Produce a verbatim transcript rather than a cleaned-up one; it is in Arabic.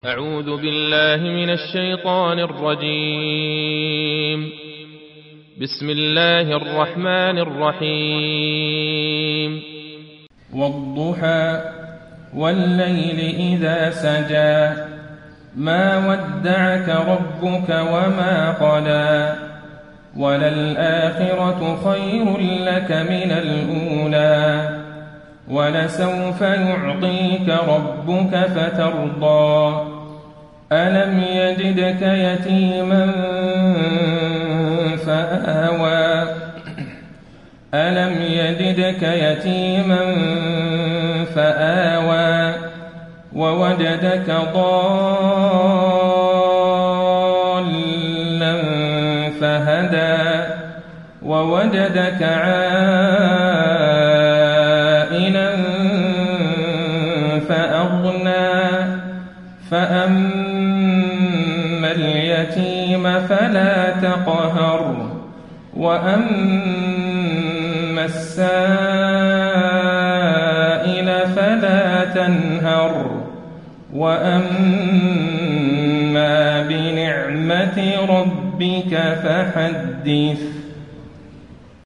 أعوذ بالله من الشيطان الرجيم. بسم الله الرحمن الرحيم. والضحى والليل إذا سجى ما ودعك ربك وما قلى وللآخرة خير لك من الأولى ولسوف يعطيك ربك فترضى ألم يجدك يتيما فآوى ألم يجدك يتيما فآوى ووجدك ضالا فهدى ووجدك عائلا فأغنى فأما اليتيم فلا تقهر وأما السائل فلا تنهر وأما بنعمة ربك فحدث.